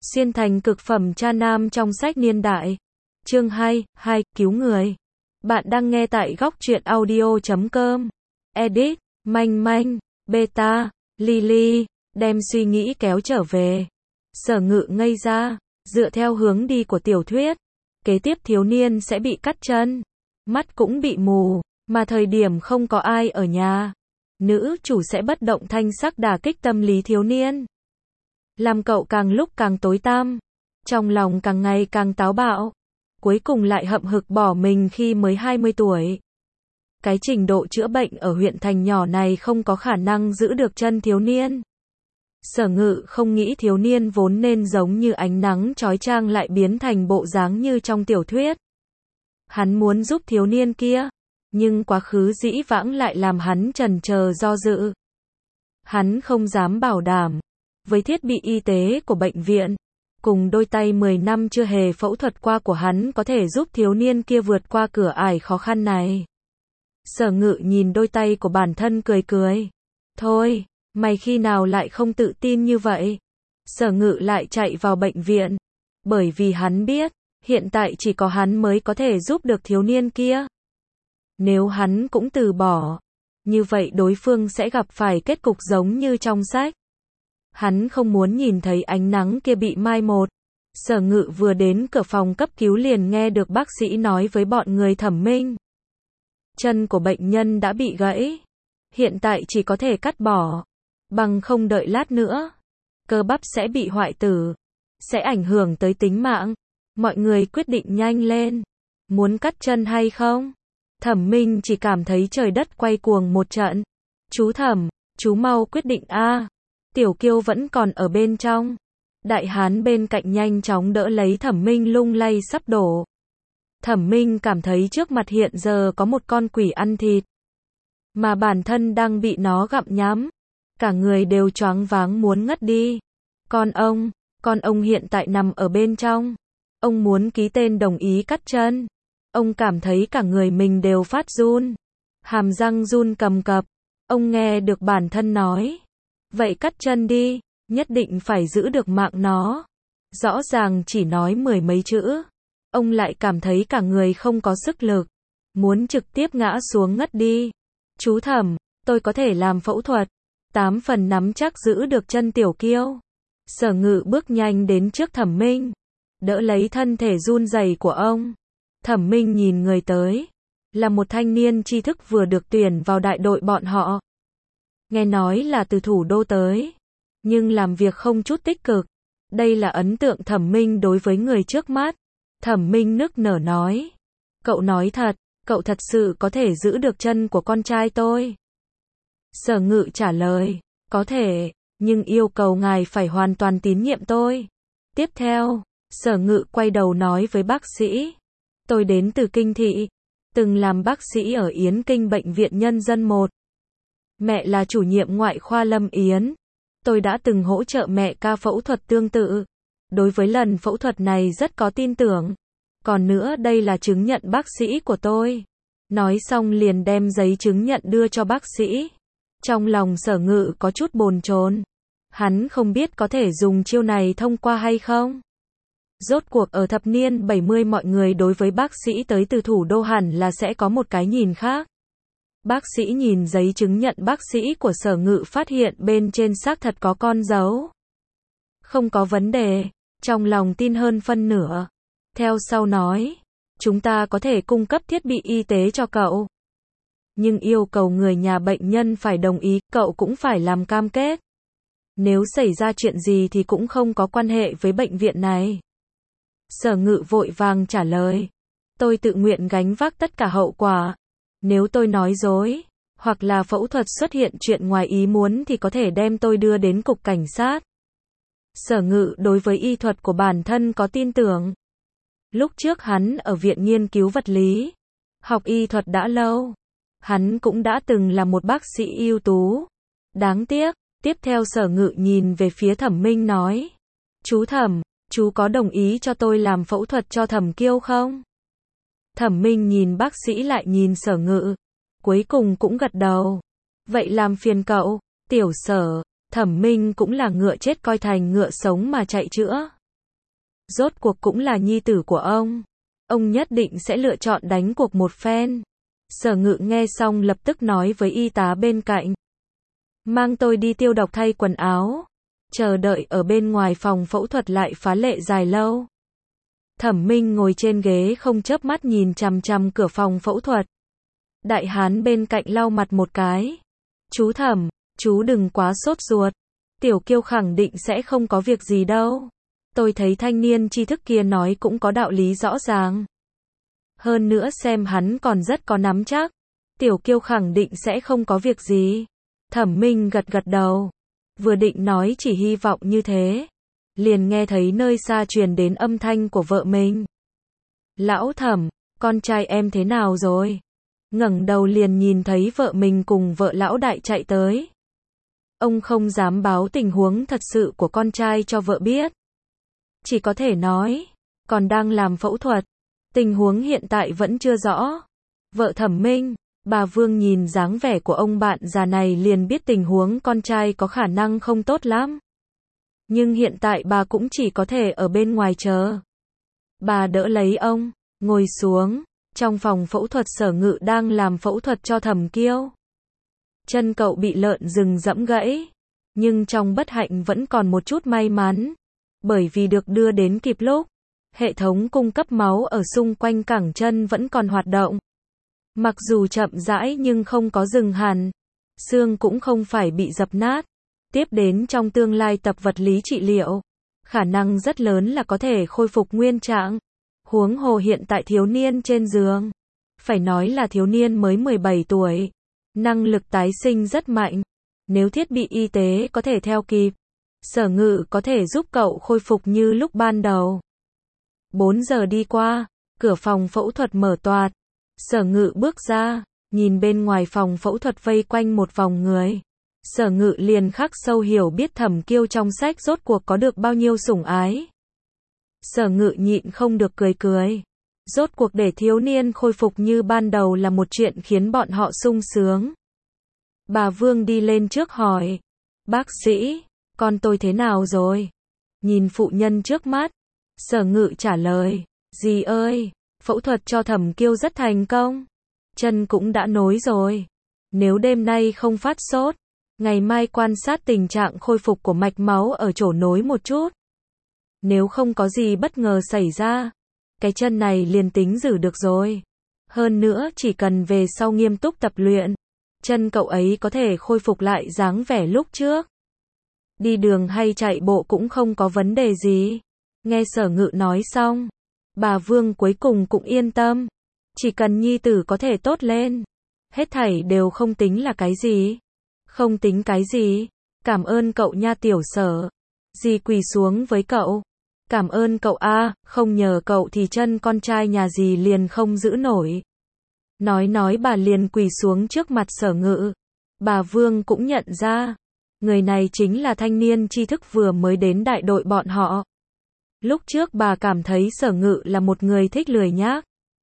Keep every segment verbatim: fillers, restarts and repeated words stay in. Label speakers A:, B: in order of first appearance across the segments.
A: Xuyên thành cực phẩm cha nam trong sách niên đại. Chương hai, hai, cứu người. Bạn đang nghe tại góc truyện audio chấm com. Edit, Manh Manh, Beta, Lily, đem suy nghĩ kéo trở về. Sở Ngự ngây ra, dựa theo hướng đi của tiểu thuyết. Kế tiếp thiếu niên sẽ bị cắt chân. Mắt cũng bị mù, mà thời điểm không có ai ở nhà. Nữ chủ sẽ bất động thanh sắc đả kích tâm lý thiếu niên. Làm cậu càng lúc càng tối tăm, trong lòng càng ngày càng táo bạo, cuối cùng lại hậm hực bỏ mình khi mới hai mươi tuổi. Cái trình độ chữa bệnh ở huyện thành nhỏ này không có khả năng giữ được chân thiếu niên. Sở Ngự không nghĩ thiếu niên vốn nên giống như ánh nắng chói chang lại biến thành bộ dáng như trong tiểu thuyết. Hắn muốn giúp thiếu niên kia, nhưng quá khứ dĩ vãng lại làm hắn chần chờ do dự. Hắn không dám bảo đảm. Với thiết bị y tế của bệnh viện, cùng đôi tay mười năm chưa hề phẫu thuật qua của hắn có thể giúp thiếu niên kia vượt qua cửa ải khó khăn này. Sở Ngự nhìn đôi tay của bản thân cười cười. Thôi, mày khi nào lại không tự tin như vậy? Sở Ngự lại chạy vào bệnh viện, bởi vì hắn biết, hiện tại chỉ có hắn mới có thể giúp được thiếu niên kia. Nếu hắn cũng từ bỏ, như vậy đối phương sẽ gặp phải kết cục giống như trong sách. Hắn không muốn nhìn thấy ánh nắng kia bị mai một. Sở Ngự vừa đến cửa phòng cấp cứu liền nghe được bác sĩ nói với bọn người thẩm minh. Chân của bệnh nhân đã bị gãy. Hiện tại chỉ có thể cắt bỏ. Bằng không đợi lát nữa, cơ bắp sẽ bị hoại tử. Sẽ ảnh hưởng tới tính mạng. Mọi người quyết định nhanh lên. Muốn cắt chân hay không? Thẩm minh chỉ cảm thấy trời đất quay cuồng một trận. Chú Thẩm, chú mau quyết định a. Tiểu Kiêu vẫn còn ở bên trong. Đại hán bên cạnh nhanh chóng đỡ lấy Thẩm Minh lung lay sắp đổ. Thẩm Minh cảm thấy trước mặt hiện giờ có một con quỷ ăn thịt. Mà bản thân đang bị nó gặm nhấm. Cả người đều choáng váng muốn ngất đi. Con ông, con ông hiện tại nằm ở bên trong. Ông muốn ký tên đồng ý cắt chân. Ông cảm thấy cả người mình đều phát run. Hàm răng run cầm cập. Ông nghe được bản thân nói. Vậy cắt chân đi, nhất định phải giữ được mạng nó. Rõ ràng chỉ nói mười mấy chữ. Ông lại cảm thấy cả người không có sức lực. Muốn trực tiếp ngã xuống ngất đi. Chú Thẩm, tôi có thể làm phẫu thuật. Tám phần nắm chắc giữ được chân Tiểu Kiêu. Sở Ngự bước nhanh đến trước Thẩm Minh. Đỡ lấy thân thể run rẩy của ông. Thẩm Minh nhìn người tới. Là một thanh niên tri thức vừa được tuyển vào đại đội bọn họ. Nghe nói là từ thủ đô tới, nhưng làm việc không chút tích cực. Đây là ấn tượng Thẩm Minh đối với người trước mắt. Thẩm Minh nức nở nói. Cậu nói thật, cậu thật sự có thể giữ được chân của con trai tôi? Sở Ngự trả lời, có thể, nhưng yêu cầu ngài phải hoàn toàn tín nhiệm tôi. Tiếp theo, Sở Ngự quay đầu nói với bác sĩ. Tôi đến từ Kinh Thị, từng làm bác sĩ ở Yến Kinh Bệnh viện Nhân dân một. Mẹ là chủ nhiệm ngoại khoa Lâm Yến. Tôi đã từng hỗ trợ mẹ ca phẫu thuật tương tự. Đối với lần phẫu thuật này rất có tin tưởng. Còn nữa đây là chứng nhận bác sĩ của tôi. Nói xong liền đem giấy chứng nhận đưa cho bác sĩ. Trong lòng Sở Ngự có chút bồn chồn. Hắn không biết có thể dùng chiêu này thông qua hay không. Rốt cuộc ở thập niên bảy mươi mọi người đối với bác sĩ tới từ thủ đô hẳn là sẽ có một cái nhìn khác. Bác sĩ nhìn giấy chứng nhận bác sĩ của Sở Ngự phát hiện bên trên xác thật có con dấu. Không có vấn đề, trong lòng tin hơn phân nửa. Theo sau nói, chúng ta có thể cung cấp thiết bị y tế cho cậu. Nhưng yêu cầu người nhà bệnh nhân phải đồng ý, cậu cũng phải làm cam kết. Nếu xảy ra chuyện gì thì cũng không có quan hệ với bệnh viện này. Sở Ngự vội vàng trả lời. Tôi tự nguyện gánh vác tất cả hậu quả. Nếu tôi nói dối, hoặc là phẫu thuật xuất hiện chuyện ngoài ý muốn thì có thể đem tôi đưa đến cục cảnh sát. Sở Ngự đối với y thuật của bản thân có tin tưởng. Lúc trước hắn ở viện nghiên cứu vật lý, học y thuật đã lâu. Hắn cũng đã từng là một bác sĩ ưu tú. Đáng tiếc, tiếp theo Sở Ngự nhìn về phía Thẩm Minh nói. Chú Thẩm, chú có đồng ý cho tôi làm phẫu thuật cho Thẩm Kiêu không? Thẩm Minh nhìn bác sĩ lại nhìn Sở Ngự. Cuối cùng cũng gật đầu. Vậy làm phiền cậu, Tiểu Sở. Thẩm Minh cũng là ngựa chết coi thành ngựa sống mà chạy chữa. Rốt cuộc cũng là nhi tử của ông. Ông nhất định sẽ lựa chọn đánh cuộc một phen. Sở Ngự nghe xong lập tức nói với y tá bên cạnh. Mang tôi đi tiêu độc thay quần áo. Chờ đợi ở bên ngoài phòng phẫu thuật lại phá lệ dài lâu. Thẩm Minh ngồi trên ghế không chớp mắt nhìn chằm chằm cửa phòng phẫu thuật. Đại hán bên cạnh lau mặt một cái. Chú Thẩm, chú đừng quá sốt ruột. Tiểu Kiêu khẳng định sẽ không có việc gì đâu. Tôi thấy thanh niên tri thức kia nói cũng có đạo lý rõ ràng. Hơn nữa xem hắn còn rất có nắm chắc. Tiểu Kiêu khẳng định sẽ không có việc gì. Thẩm Minh gật gật đầu. Vừa định nói chỉ hy vọng như thế. Liền nghe thấy nơi xa truyền đến âm thanh của vợ mình. Lão Thẩm, con trai em thế nào rồi? Ngẩng đầu liền nhìn thấy vợ mình cùng vợ lão đại chạy tới. Ông không dám báo tình huống thật sự của con trai cho vợ biết. Chỉ có thể nói, còn đang làm phẫu thuật. Tình huống hiện tại vẫn chưa rõ. Vợ Thẩm Minh, bà Vương nhìn dáng vẻ của ông bạn già này liền biết tình huống con trai có khả năng không tốt lắm. Nhưng hiện tại bà cũng chỉ có thể ở bên ngoài chờ. Bà đỡ lấy ông, ngồi xuống. Trong phòng phẫu thuật Sở Ngự đang làm phẫu thuật cho Thẩm Kiêu. Chân cậu bị lợn rừng giẫm gãy. Nhưng trong bất hạnh vẫn còn một chút may mắn. Bởi vì được đưa đến kịp lúc. Hệ thống cung cấp máu ở xung quanh cẳng chân vẫn còn hoạt động. Mặc dù chậm rãi nhưng không có dừng hẳn. Xương cũng không phải bị dập nát. Tiếp đến trong tương lai tập vật lý trị liệu. Khả năng rất lớn là có thể khôi phục nguyên trạng. Huống hồ hiện tại thiếu niên trên giường. Phải nói là thiếu niên mới mười bảy tuổi. Năng lực tái sinh rất mạnh. Nếu thiết bị y tế có thể theo kịp. Sở Ngự có thể giúp cậu khôi phục như lúc ban đầu. bốn giờ đi qua. Cửa phòng phẫu thuật mở toạt. Sở Ngự bước ra. Nhìn bên ngoài phòng phẫu thuật vây quanh một vòng người. Sở Ngự liền khắc sâu hiểu biết Thẩm Kiêu trong sách rốt cuộc có được bao nhiêu sủng ái. Sở Ngự nhịn không được cười cười. Rốt cuộc để thiếu niên khôi phục như ban đầu là một chuyện khiến bọn họ sung sướng. Bà Vương đi lên trước hỏi. Bác sĩ, con tôi thế nào rồi? Nhìn phụ nhân trước mắt. Sở Ngự trả lời. Dì ơi, phẫu thuật cho Thẩm Kiêu rất thành công. Chân cũng đã nối rồi. Nếu đêm nay không phát sốt, ngày mai quan sát tình trạng khôi phục của mạch máu ở chỗ nối một chút. Nếu không có gì bất ngờ xảy ra, cái chân này liền tính giữ được rồi. Hơn nữa chỉ cần về sau nghiêm túc tập luyện, chân cậu ấy có thể khôi phục lại dáng vẻ lúc trước. Đi đường hay chạy bộ cũng không có vấn đề gì. Nghe Sở Ngự nói xong, bà Vương cuối cùng cũng yên tâm. Chỉ cần nhi tử có thể tốt lên, hết thảy đều không tính là cái gì. Không tính cái gì. Cảm ơn cậu nha tiểu Sở. Dì quỳ xuống với cậu. Cảm ơn cậu a, không nhờ cậu thì chân con trai nhà dì liền không giữ nổi. Nói nói bà liền quỳ xuống trước mặt Sở Ngự. Bà Vương cũng nhận ra, người này chính là thanh niên tri thức vừa mới đến đại đội bọn họ. Lúc trước bà cảm thấy Sở Ngự là một người thích lười nhác.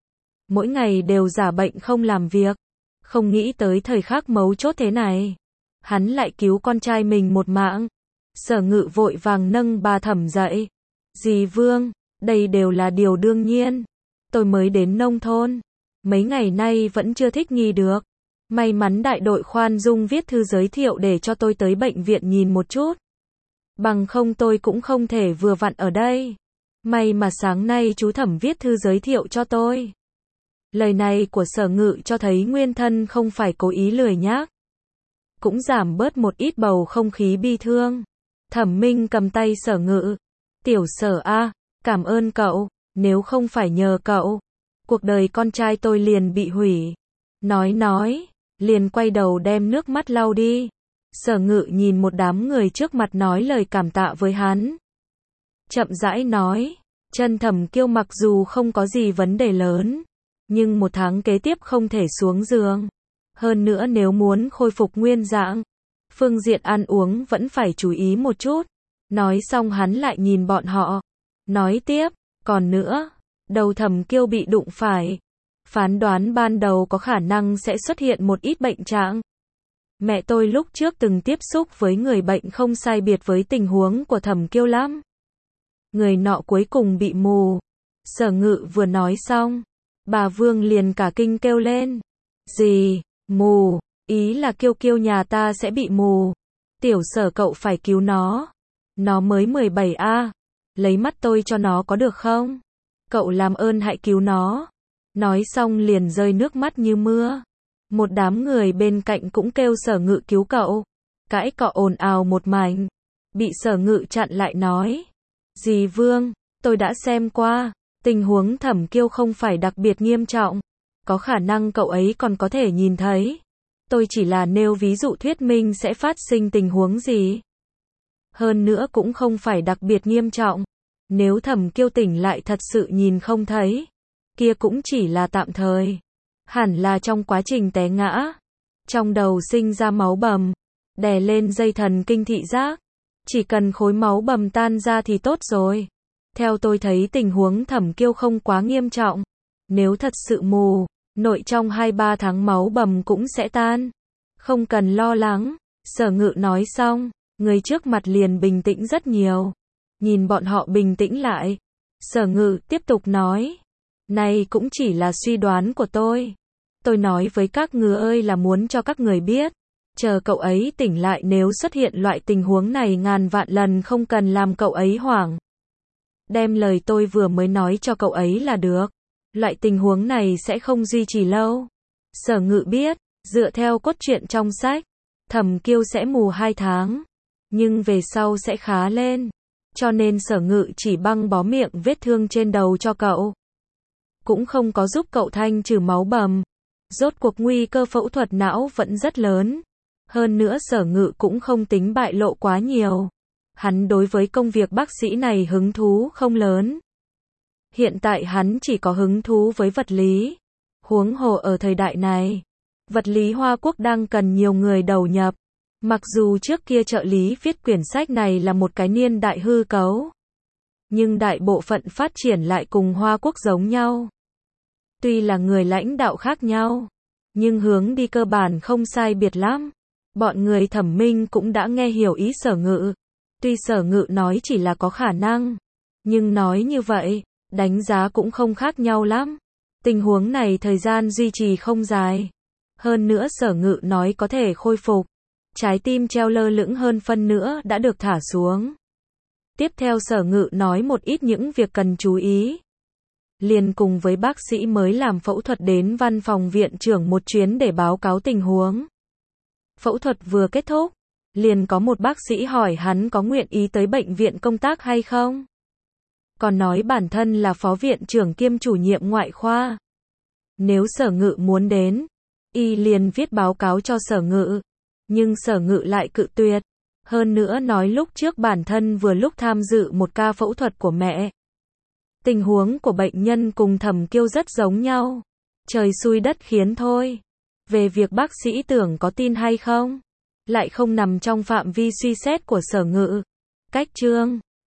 A: Mỗi ngày đều giả bệnh không làm việc. Không nghĩ tới thời khắc mấu chốt thế này. Hắn lại cứu con trai mình một mạng. Sở Ngự vội vàng nâng bà Thẩm dậy. Dì Vương, đây đều là điều đương nhiên. Tôi mới đến nông thôn. Mấy ngày nay vẫn chưa thích nghi được. May mắn đại đội khoan dung viết thư giới thiệu để cho tôi tới bệnh viện nhìn một chút. Bằng không tôi cũng không thể vừa vặn ở đây. May mà sáng nay chú Thẩm viết thư giới thiệu cho tôi. Lời này của Sở Ngự cho thấy nguyên thân không phải cố ý lười nhác. Cũng giảm bớt một ít bầu không khí bi thương. Thẩm Minh cầm tay Sở Ngự. Tiểu Sở a, cảm ơn cậu, nếu không phải nhờ cậu, cuộc đời con trai tôi liền bị hủy. Nói nói, liền quay đầu đem nước mắt lau đi. Sở Ngự nhìn một đám người trước mặt nói lời cảm tạ với hắn. Chậm rãi nói, chân Thẩm Kiêu mặc dù không có gì vấn đề lớn, nhưng một tháng kế tiếp không thể xuống giường. Hơn nữa nếu muốn khôi phục nguyên dạng, phương diện ăn uống vẫn phải chú ý một chút. Nói xong hắn lại nhìn bọn họ. Nói tiếp, còn nữa, đầu Thẩm Kiêu bị đụng phải. Phán đoán ban đầu có khả năng sẽ xuất hiện một ít bệnh trạng. Mẹ tôi lúc trước từng tiếp xúc với người bệnh không sai biệt với tình huống của Thẩm Kiêu lắm. người nọ cuối cùng bị mù. Sở Ngự vừa nói xong, bà Vương liền cả kinh kêu lên. Gì, mù, ý là Kiêu Kiêu nhà ta sẽ bị mù. Tiểu Sở cậu phải cứu nó. Nó mới mười bảy a, lấy mắt tôi cho nó có được không? Cậu làm ơn hãy cứu nó. Nói xong liền rơi nước mắt như mưa. Một đám người bên cạnh cũng kêu Sở Ngự cứu cậu. Cãi cọ ồn ào một mảnh. Bị Sở Ngự chặn lại nói. Dì Vương, tôi đã xem qua. Tình huống Thẩm Kiêu không phải đặc biệt nghiêm trọng. Có khả năng cậu ấy còn có thể nhìn thấy. Tôi chỉ là nêu ví dụ thuyết minh sẽ phát sinh tình huống gì. Hơn nữa cũng không phải đặc biệt nghiêm trọng. Nếu Thẩm Kiêu tỉnh lại thật sự nhìn không thấy, kia cũng chỉ là tạm thời. Hẳn là trong quá trình té ngã, trong đầu sinh ra máu bầm, đè lên dây thần kinh thị giác. Chỉ cần khối máu bầm tan ra thì tốt rồi. Theo tôi thấy tình huống Thẩm Kiêu không quá nghiêm trọng. Nếu thật sự mù, nội trong hai ba tháng máu bầm cũng sẽ tan. Không cần lo lắng. Sở Ngự nói xong, người trước mặt liền bình tĩnh rất nhiều. Nhìn bọn họ bình tĩnh lại, Sở Ngự tiếp tục nói. Này cũng chỉ là suy đoán của tôi. Tôi nói với các người ơi là muốn cho các người biết. Chờ cậu ấy tỉnh lại nếu xuất hiện loại tình huống này ngàn vạn lần không cần làm cậu ấy hoảng. Đem lời tôi vừa mới nói cho cậu ấy là được. Loại tình huống này sẽ không duy trì lâu. Sở Ngự biết, dựa theo cốt truyện trong sách, Thẩm Kiêu sẽ mù hai tháng. Nhưng về sau sẽ khá lên. Cho nên Sở Ngự chỉ băng bó miệng vết thương trên đầu cho cậu. Cũng không có giúp cậu thanh trừ máu bầm. Rốt cuộc nguy cơ phẫu thuật não vẫn rất lớn. Hơn nữa Sở Ngự cũng không tính bại lộ quá nhiều. Hắn đối với công việc bác sĩ này hứng thú không lớn. Hiện tại hắn chỉ có hứng thú với vật lý. Huống hồ ở thời đại này, vật lý Hoa Quốc đang cần nhiều người đầu nhập. Mặc dù trước kia trợ lý viết quyển sách này là một cái niên đại hư cấu, nhưng đại bộ phận phát triển lại cùng Hoa Quốc giống nhau. Tuy là người lãnh đạo khác nhau, nhưng hướng đi cơ bản không sai biệt lắm. Bọn người Thẩm Minh cũng đã nghe hiểu ý Sở Ngự. Tuy Sở Ngự nói chỉ là có khả năng, nhưng nói như vậy, đánh giá cũng không khác nhau lắm. Tình huống này thời gian duy trì không dài. Hơn nữa Sở Ngự nói có thể khôi phục. Trái tim treo lơ lửng hơn phân nữa đã được thả xuống. Tiếp theo Sở Ngự nói một ít những việc cần chú ý. Liền cùng với bác sĩ mới làm phẫu thuật đến văn phòng viện trưởng một chuyến để báo cáo tình huống. Phẫu thuật vừa kết thúc, liền có một bác sĩ hỏi hắn có nguyện ý tới bệnh viện công tác hay không. Còn nói bản thân là phó viện trưởng kiêm chủ nhiệm ngoại khoa. Nếu Sở Ngự muốn đến, y liền viết báo cáo cho Sở Ngự. Nhưng Sở Ngự lại cự tuyệt. Hơn nữa nói lúc trước bản thân vừa lúc tham dự một ca phẫu thuật của mẹ. Tình huống của bệnh nhân cùng Thẩm Kiêu rất giống nhau. Trời xui đất khiến thôi. Về việc bác sĩ tưởng có tin hay không, lại không nằm trong phạm vi suy xét của Sở Ngự. Cách chương